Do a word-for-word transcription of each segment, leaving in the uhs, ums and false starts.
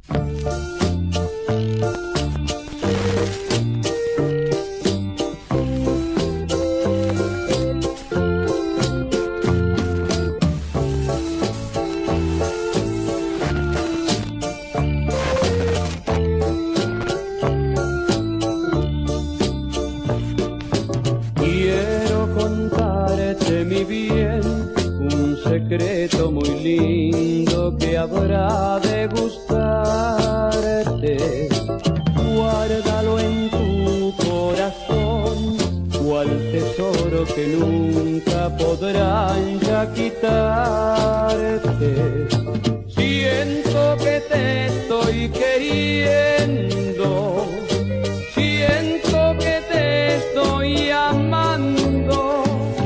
Quiero contarte mi bien, un secreto muy lindo que habrá de gustarte. Guárdalo en tu corazón, cual tesoro que nunca podrán ya quitarte. Siento que te estoy queriendo, siento que te estoy amando.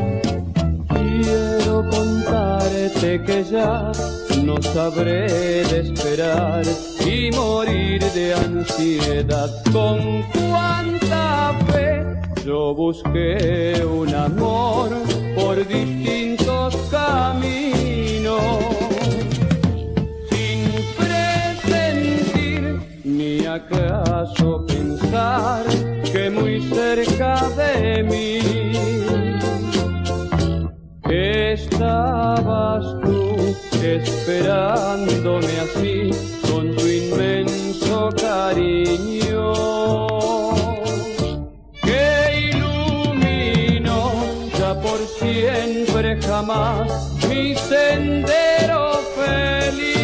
Quiero contarte que ya no sabré de esperar y morir de ansiedad. Con cuánta fe yo busqué un amor por distintos caminos, sin presentir ni acaso pensar que muy cerca de mí estabas tú, esperándome así con tu inmenso cariño que iluminó ya por siempre jamás mi sendero feliz.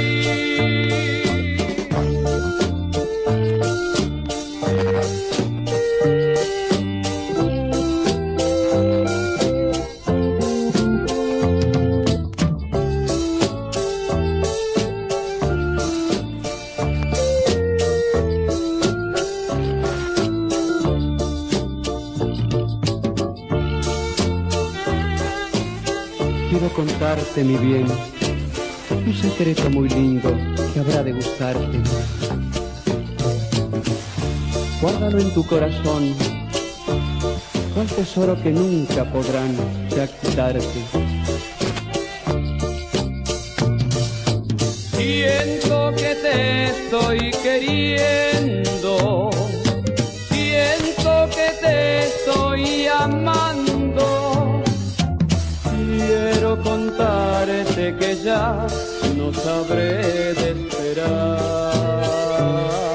Quiero contarte mi bien, un secreto muy lindo que habrá de gustarte. Guárdalo en tu corazón, cual tesoro que nunca podrán ya quitarte. Siento que te estoy queriendo, siento que te estoy amando. Quiero contarte que ya no sabré de esperar.